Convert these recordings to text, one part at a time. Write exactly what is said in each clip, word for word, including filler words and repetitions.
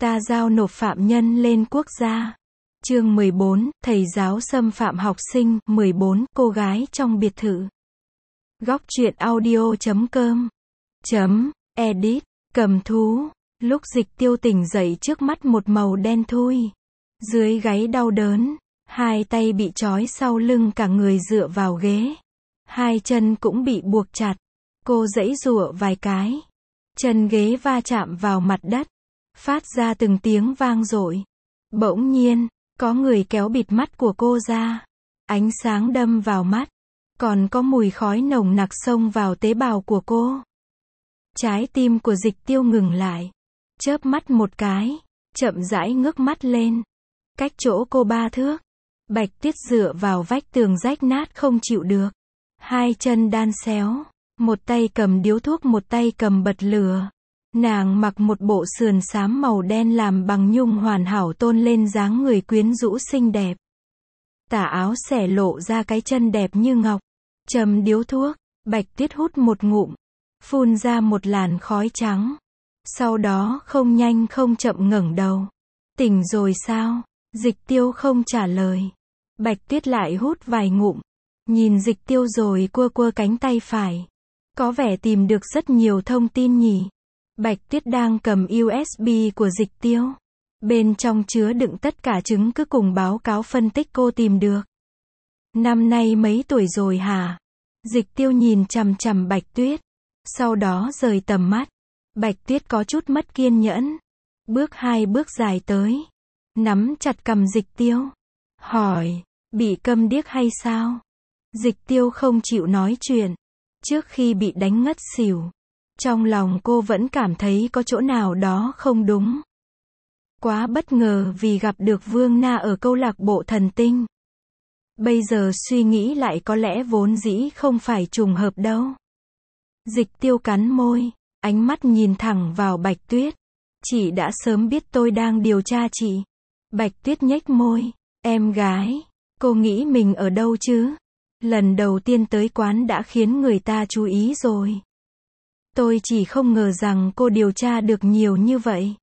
Ta giao nộp phạm nhân lên quốc gia. Chương mười bốn, thầy giáo xâm phạm học sinh. mười bốn, cô gái trong biệt thự. Góc truyện audio chấm com chấm edit. Cầm thú. Lúc Dịch Tiêu tỉnh dậy trước mắt một màu đen thui. Dưới gáy đau đớn. Hai tay bị trói sau lưng, cả người dựa vào ghế. Hai chân cũng bị buộc chặt. Cô giãy giụa vài cái. Chân ghế va chạm vào mặt đất. Phát ra từng tiếng vang dội. Bỗng nhiên, có người kéo bịt mắt của cô ra. Ánh sáng đâm vào mắt. Còn có mùi khói nồng nặc xông vào tế bào của cô. Trái tim của Dịch Tiêu ngừng lại. Chớp mắt một cái. Chậm rãi ngước mắt lên. Cách chỗ cô ba thước. Bạch Tuyết dựa vào vách tường rách nát không chịu được. Hai chân đan xéo. Một tay cầm điếu thuốc, một tay cầm bật lửa. Nàng mặc một bộ sườn xám màu đen làm bằng nhung hoàn hảo, tôn lên dáng người quyến rũ xinh đẹp. Tà áo xẻ lộ ra cái chân đẹp như ngọc. Châm điếu thuốc, Bạch Tuyết hút một ngụm, phun ra một làn khói trắng. Sau đó không nhanh không chậm ngẩng đầu. Tỉnh rồi sao? Dịch Tiêu không trả lời. Bạch Tuyết lại hút vài ngụm, nhìn Dịch Tiêu rồi quơ quơ cánh tay phải. Có vẻ tìm được rất nhiều thông tin nhỉ. Bạch Tuyết đang cầm u ét bê của Dịch Tiêu. Bên trong chứa đựng tất cả chứng cứ cùng báo cáo phân tích cô tìm được. Năm nay mấy tuổi rồi hả? Dịch Tiêu nhìn chằm chằm Bạch Tuyết. Sau đó rời tầm mắt. Bạch Tuyết có chút mất kiên nhẫn. Bước hai bước dài tới. Nắm chặt cằm Dịch Tiêu. Hỏi, bị câm điếc hay sao? Dịch Tiêu không chịu nói chuyện. Trước khi bị đánh ngất xỉu, trong lòng cô vẫn cảm thấy có chỗ nào đó không đúng. Quá bất ngờ vì gặp được Vương Na ở câu lạc bộ thần tinh. Bây giờ suy nghĩ lại có lẽ vốn dĩ không phải trùng hợp đâu. Dịch Tiêu cắn môi, ánh mắt nhìn thẳng vào Bạch Tuyết. Chị đã sớm biết tôi đang điều tra chị. Bạch Tuyết nhếch môi. Em gái, cô nghĩ mình ở đâu chứ? Lần đầu tiên tới quán đã khiến người ta chú ý rồi. Tôi chỉ không ngờ rằng cô điều tra được nhiều như vậy.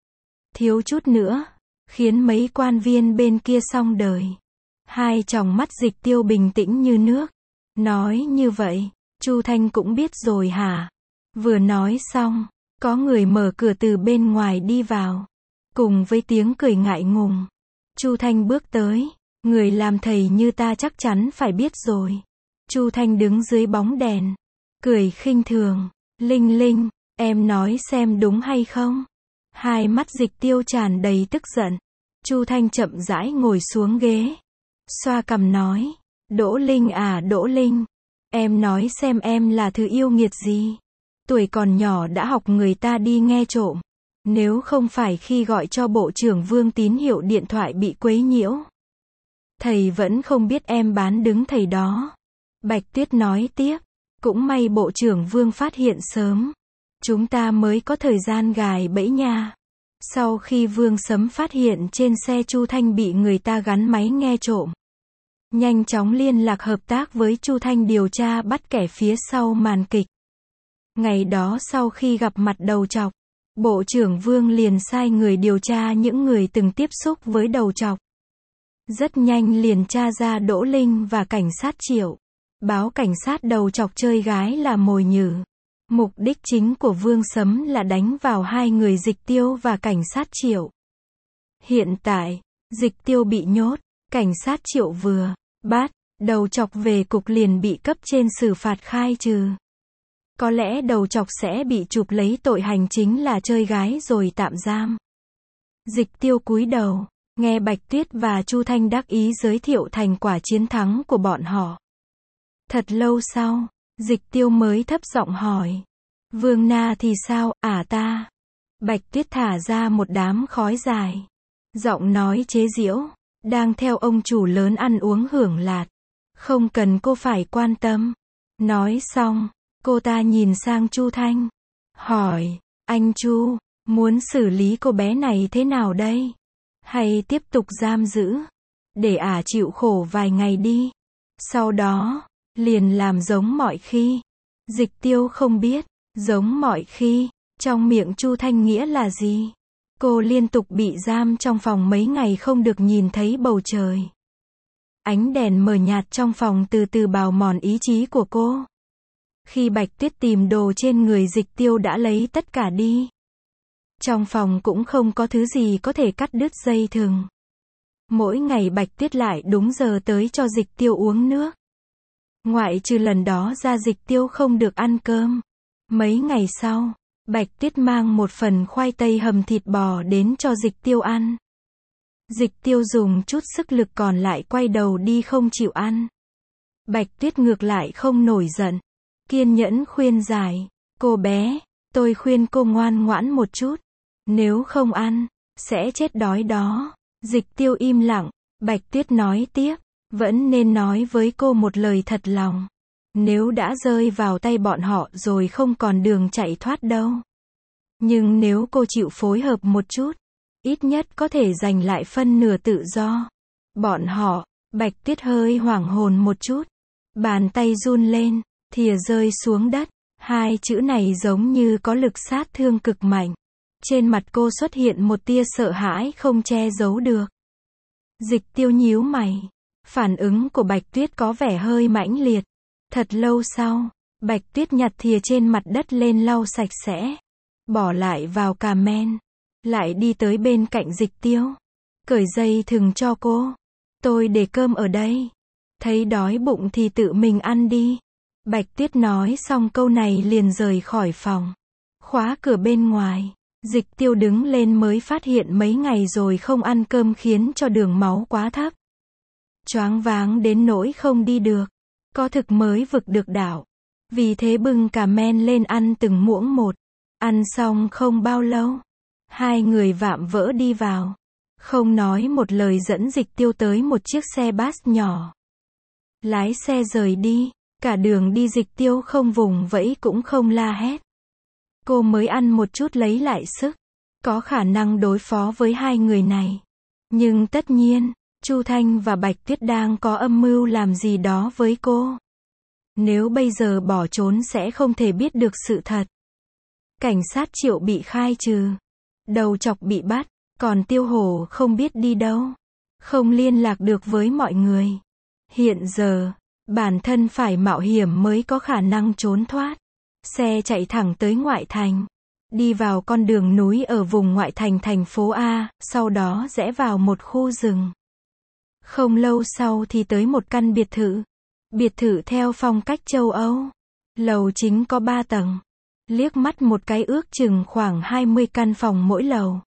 Thiếu chút nữa, khiến mấy quan viên bên kia xong đời. Hai tròng mắt Dịch Tiêu bình tĩnh như nước. Nói như vậy, Chu Thanh cũng biết rồi hả? Vừa nói xong, có người mở cửa từ bên ngoài đi vào. Cùng với tiếng cười ngại ngùng. Chu Thanh bước tới. Người làm thầy như ta chắc chắn phải biết rồi. Chu Thanh đứng dưới bóng đèn. Cười khinh thường. Linh Linh, em nói xem đúng hay không? Hai mắt Dịch Tiêu tràn đầy tức giận. Chu Thanh chậm rãi ngồi xuống ghế. Xoa cằm nói. Đỗ Linh à Đỗ Linh. Em nói xem em là thứ yêu nghiệt gì? Tuổi còn nhỏ đã học người ta đi nghe trộm. Nếu không phải khi gọi cho Bộ trưởng Vương tín hiệu điện thoại bị quấy nhiễu, thầy vẫn không biết em bán đứng thầy đó. Bạch Tuyết nói tiếp. Cũng may Bộ trưởng Vương phát hiện sớm. Chúng ta mới có thời gian gài bẫy nha. Sau khi Vương Sấm phát hiện trên xe Chu Thanh bị người ta gắn máy nghe trộm, nhanh chóng liên lạc hợp tác với Chu Thanh điều tra bắt kẻ phía sau màn kịch. Ngày đó sau khi gặp mặt đầu trọc, Bộ trưởng Vương liền sai người điều tra những người từng tiếp xúc với đầu trọc. Rất nhanh liền tra ra Đỗ Linh và cảnh sát Triệu. Báo cảnh sát đầu trọc chơi gái là mồi nhử. Mục đích chính của Vương Sấm là đánh vào hai người Dịch Tiêu và cảnh sát Triệu. Hiện tại, Dịch Tiêu bị nhốt, cảnh sát Triệu vừa bắt đầu trọc về cục liền bị cấp trên xử phạt khai trừ. Có lẽ đầu trọc sẽ bị chụp lấy tội hành chính là chơi gái rồi tạm giam. Dịch Tiêu cúi đầu, nghe Bạch Tuyết và Chu Thanh đắc ý giới thiệu thành quả chiến thắng của bọn họ. Thật lâu sau, Dịch Tiêu mới thấp giọng hỏi. Vương Na thì sao, à ta? Bạch Tuyết thả ra một đám khói dài. Giọng nói chế giễu. Đang theo ông chủ lớn ăn uống hưởng lạt. Không cần cô phải quan tâm. Nói xong, cô ta nhìn sang Chu Thanh. Hỏi, anh Chu, muốn xử lý cô bé này thế nào đây? Hay tiếp tục giam giữ? Để ả chịu khổ vài ngày đi. Sau đó, liền làm giống mọi khi. Dịch Tiêu không biết, giống mọi khi, trong miệng Chu Thanh nghĩa là gì. Cô liên tục bị giam trong phòng mấy ngày không được nhìn thấy bầu trời. Ánh đèn mờ nhạt trong phòng từ từ bào mòn ý chí của cô. Khi Bạch Tuyết tìm đồ trên người Dịch Tiêu đã lấy tất cả đi. Trong phòng cũng không có thứ gì có thể cắt đứt dây thừng. Mỗi ngày Bạch Tuyết lại đúng giờ tới cho Dịch Tiêu uống nước. Ngoại trừ lần đó ra Dịch Tiêu không được ăn cơm. Mấy ngày sau, Bạch Tuyết mang một phần khoai tây hầm thịt bò đến cho Dịch Tiêu ăn. Dịch Tiêu dùng chút sức lực còn lại quay đầu đi không chịu ăn. Bạch Tuyết ngược lại không nổi giận. Kiên nhẫn khuyên giải. Cô bé, tôi khuyên cô ngoan ngoãn một chút. Nếu không ăn, sẽ chết đói đó. Dịch Tiêu im lặng. Bạch Tuyết nói tiếp. Vẫn nên nói với cô một lời thật lòng. Nếu đã rơi vào tay bọn họ rồi không còn đường chạy thoát đâu. Nhưng nếu cô chịu phối hợp một chút, ít nhất có thể giành lại phân nửa tự do. Bọn họ, Bạch Tuyết hơi hoảng hồn một chút. Bàn tay run lên, thìa rơi xuống đất. Hai chữ này giống như có lực sát thương cực mạnh. Trên mặt cô xuất hiện một tia sợ hãi không che giấu được. Dịch Tiêu nhíu mày. Phản ứng của Bạch Tuyết có vẻ hơi mãnh liệt. Thật lâu sau, Bạch Tuyết nhặt thìa trên mặt đất lên lau sạch sẽ. Bỏ lại vào cà men. Lại đi tới bên cạnh Dịch Tiêu. Cởi dây thừng cho cô. Tôi để cơm ở đây. Thấy đói bụng thì tự mình ăn đi. Bạch Tuyết nói xong câu này liền rời khỏi phòng. Khóa cửa bên ngoài. Dịch Tiêu đứng lên mới phát hiện mấy ngày rồi không ăn cơm khiến cho đường máu quá thấp. Choáng váng đến nỗi không đi được. Có thực mới vực được đảo. Vì thế bưng cà men lên ăn từng muỗng một. Ăn xong không bao lâu. Hai người vạm vỡ đi vào. Không nói một lời dẫn Dịch Tiêu tới một chiếc xe bus nhỏ. Lái xe rời đi. Cả đường đi Dịch Tiêu không vùng vẫy cũng không la hét. Cô mới ăn một chút lấy lại sức. Có khả năng đối phó với hai người này. Nhưng tất nhiên, Chu Thanh và Bạch Tuyết đang có âm mưu làm gì đó với cô. Nếu bây giờ bỏ trốn sẽ không thể biết được sự thật. Cảnh sát Triệu bị khai trừ. Đầu chọc bị bắt. Còn Tiêu Hổ không biết đi đâu. Không liên lạc được với mọi người. Hiện giờ, bản thân phải mạo hiểm mới có khả năng trốn thoát. Xe chạy thẳng tới ngoại thành. Đi vào con đường núi ở vùng ngoại thành thành phố A, sau đó rẽ vào một khu rừng. Không lâu sau thì tới một căn biệt thự. Biệt thự theo phong cách châu Âu. Lầu chính có ba tầng. Liếc mắt một cái ước chừng khoảng hai mươi căn phòng mỗi lầu.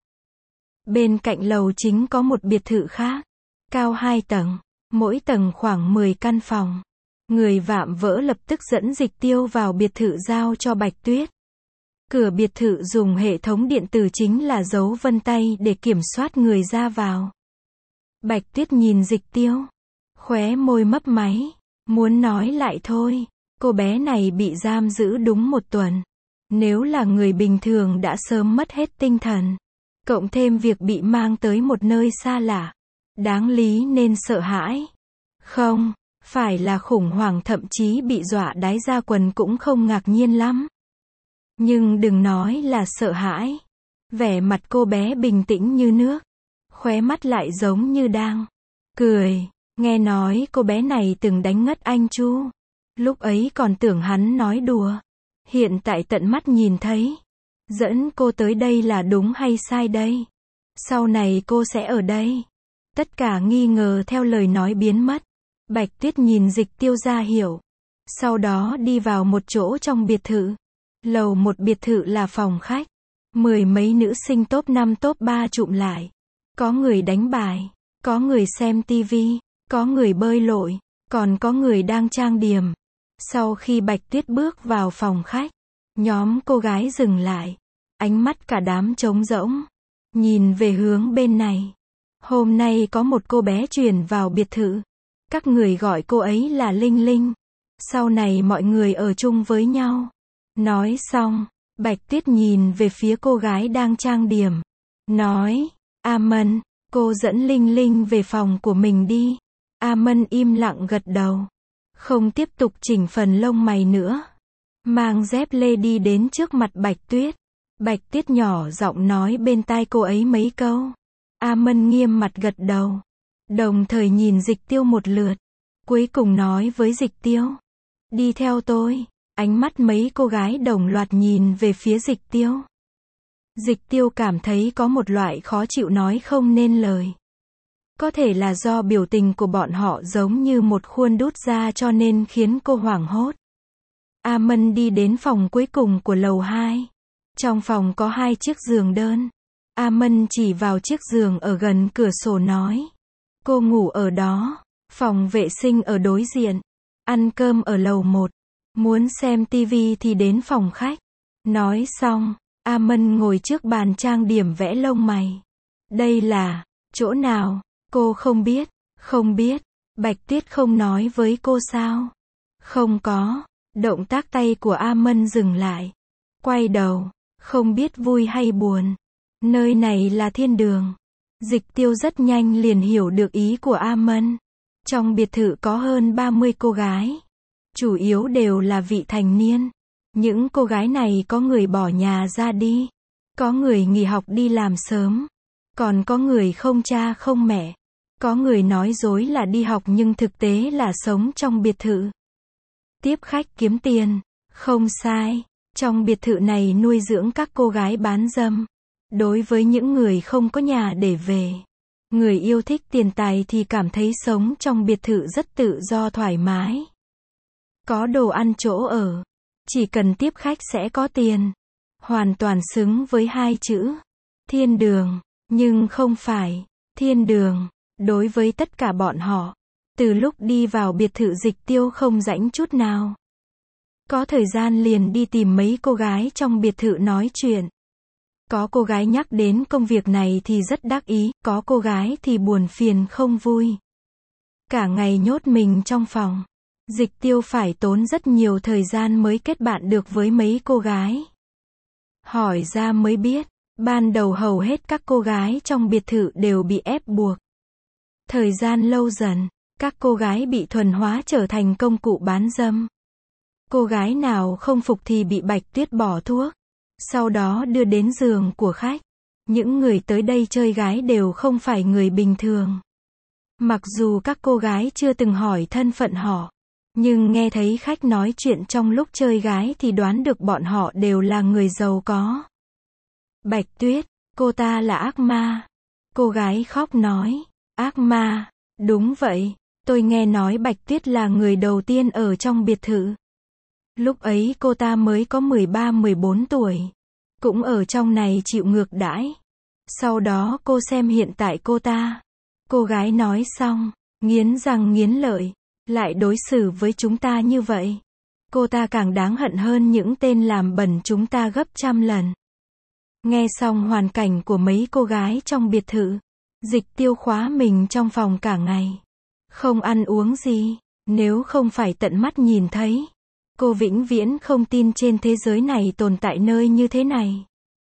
Bên cạnh lầu chính có một biệt thự khác. Cao hai tầng. Mỗi tầng khoảng mười căn phòng. Người vạm vỡ lập tức dẫn Dịch Tiêu vào biệt thự giao cho Bạch Tuyết. Cửa biệt thự dùng hệ thống điện tử chính là dấu vân tay để kiểm soát người ra vào. Bạch Tuyết nhìn Dịch Tiêu. Khóe môi mấp máy. Muốn nói lại thôi. Cô bé này bị giam giữ đúng một tuần. Nếu là người bình thường đã sớm mất hết tinh thần. Cộng thêm việc bị mang tới một nơi xa lạ. Đáng lý nên sợ hãi. Không, phải là khủng hoảng, thậm chí bị dọa đái ra quần cũng không ngạc nhiên lắm. Nhưng đừng nói là sợ hãi. Vẻ mặt cô bé bình tĩnh như nước. Khóe mắt lại giống như đang cười. Nghe nói cô bé này từng đánh ngất anh Chu. Lúc ấy còn tưởng hắn nói đùa. Hiện tại tận mắt nhìn thấy. Dẫn cô tới đây là đúng hay sai đây? Sau này cô sẽ ở đây. Tất cả nghi ngờ theo lời nói biến mất. Bạch Tuyết nhìn Dịch Tiêu ra hiểu. Sau đó đi vào một chỗ trong biệt thự. Lầu một biệt thự là phòng khách. Mười mấy nữ sinh top năm top ba chụm lại. Có người đánh bài. Có người xem tivi. Có người bơi lội. Còn có người đang trang điểm. Sau khi Bạch Tuyết bước vào phòng khách, nhóm cô gái dừng lại. Ánh mắt cả đám trống rỗng. Nhìn về hướng bên này. Hôm nay có một cô bé chuyển vào biệt thự. Các người gọi cô ấy là Linh Linh. Sau này mọi người ở chung với nhau. Nói xong, Bạch Tuyết nhìn về phía cô gái đang trang điểm. Nói, A Mân, cô dẫn Linh Linh về phòng của mình đi. A Mân im lặng gật đầu. Không tiếp tục chỉnh phần lông mày nữa. Mang dép lê đi đến trước mặt Bạch Tuyết. Bạch Tuyết nhỏ giọng nói bên tai cô ấy mấy câu. A Mân nghiêm mặt gật đầu. Đồng thời nhìn Dịch Tiêu một lượt. Cuối cùng nói với Dịch Tiêu. Đi theo tôi. Ánh mắt mấy cô gái đồng loạt nhìn về phía Dịch Tiêu. Dịch Tiêu cảm thấy có một loại khó chịu nói không nên lời. Có thể là do biểu tình của bọn họ giống như một khuôn đút ra cho nên khiến cô hoảng hốt. A Mân đi đến phòng cuối cùng của lầu hai. Trong phòng có hai chiếc giường đơn. A Mân chỉ vào chiếc giường ở gần cửa sổ nói. Cô ngủ ở đó. Phòng vệ sinh ở đối diện. Ăn cơm ở lầu một. Muốn xem tivi thì đến phòng khách. Nói xong, A Mân ngồi trước bàn trang điểm vẽ lông mày. Đây là chỗ nào? Cô không biết. Không biết. Bạch Tuyết không nói với cô sao? Không có. Động tác tay của A Mân dừng lại. Quay đầu. Không biết vui hay buồn. Nơi này là thiên đường. Dịch Tiêu rất nhanh liền hiểu được ý của A Mân. Trong biệt thự có hơn ba mươi cô gái. Chủ yếu đều là vị thành niên. Những cô gái này có người bỏ nhà ra đi. Có người nghỉ học đi làm sớm. Còn có người không cha không mẹ. Có người nói dối là đi học nhưng thực tế là sống trong biệt thự. Tiếp khách kiếm tiền. Không sai. Trong biệt thự này nuôi dưỡng các cô gái bán dâm. Đối với những người không có nhà để về. Người yêu thích tiền tài thì cảm thấy sống trong biệt thự rất tự do thoải mái. Có đồ ăn chỗ ở. Chỉ cần tiếp khách sẽ có tiền. Hoàn toàn xứng với hai chữ. Thiên đường. Nhưng không phải. Thiên đường. Đối với tất cả bọn họ. Từ lúc đi vào biệt thự Dịch Tiêu không rảnh chút nào. Có thời gian liền đi tìm mấy cô gái trong biệt thự nói chuyện. Có cô gái nhắc đến công việc này thì rất đắc ý, có cô gái thì buồn phiền không vui. Cả ngày nhốt mình trong phòng. Dịch Tiêu phải tốn rất nhiều thời gian mới kết bạn được với mấy cô gái. Hỏi ra mới biết, ban đầu hầu hết các cô gái trong biệt thự đều bị ép buộc. Thời gian lâu dần, các cô gái bị thuần hóa trở thành công cụ bán dâm. Cô gái nào không phục thì bị Bạch Tuyết bỏ thuốc. Sau đó đưa đến giường của khách. Những người tới đây chơi gái đều không phải người bình thường. Mặc dù các cô gái chưa từng hỏi thân phận họ. Nhưng nghe thấy khách nói chuyện trong lúc chơi gái thì đoán được bọn họ đều là người giàu có. Bạch Tuyết, cô ta là ác ma. Cô gái khóc nói. Ác ma, đúng vậy. Tôi nghe nói Bạch Tuyết là người đầu tiên ở trong biệt thự. Lúc ấy cô ta mới có mười ba mười bốn tuổi. Cũng ở trong này chịu ngược đãi. Sau đó cô xem hiện tại cô ta. Cô gái nói xong, nghiến răng nghiến lợi. Lại đối xử với chúng ta như vậy. Cô ta càng đáng hận hơn những tên làm bẩn chúng ta gấp trăm lần. Nghe xong hoàn cảnh của mấy cô gái trong biệt thự. Dịch Tiêu khóa mình trong phòng cả ngày. Không ăn uống gì. Nếu không phải tận mắt nhìn thấy. Cô vĩnh viễn không tin trên thế giới này tồn tại nơi như thế này.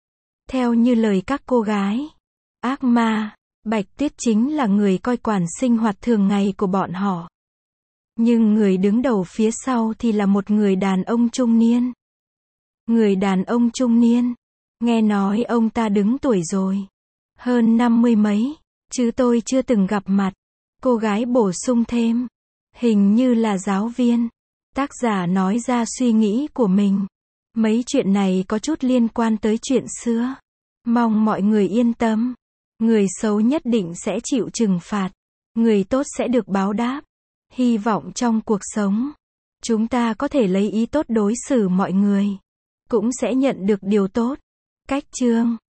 Theo như lời các cô gái. Ác ma, Bạch Tuyết chính là người coi quản sinh hoạt thường ngày của bọn họ. Nhưng người đứng đầu phía sau thì là một người đàn ông trung niên. Người đàn ông trung niên. Nghe nói ông ta đứng tuổi rồi. Hơn năm mươi mấy. Chứ tôi chưa từng gặp mặt. Cô gái bổ sung thêm. Hình như là giáo viên. Tác giả nói ra suy nghĩ của mình. Mấy chuyện này có chút liên quan tới chuyện xưa. Mong mọi người yên tâm. Người xấu nhất định sẽ chịu trừng phạt. Người tốt sẽ được báo đáp. Hy vọng trong cuộc sống, chúng ta có thể lấy ý tốt đối xử mọi người. Cũng sẽ nhận được điều tốt. Cách chương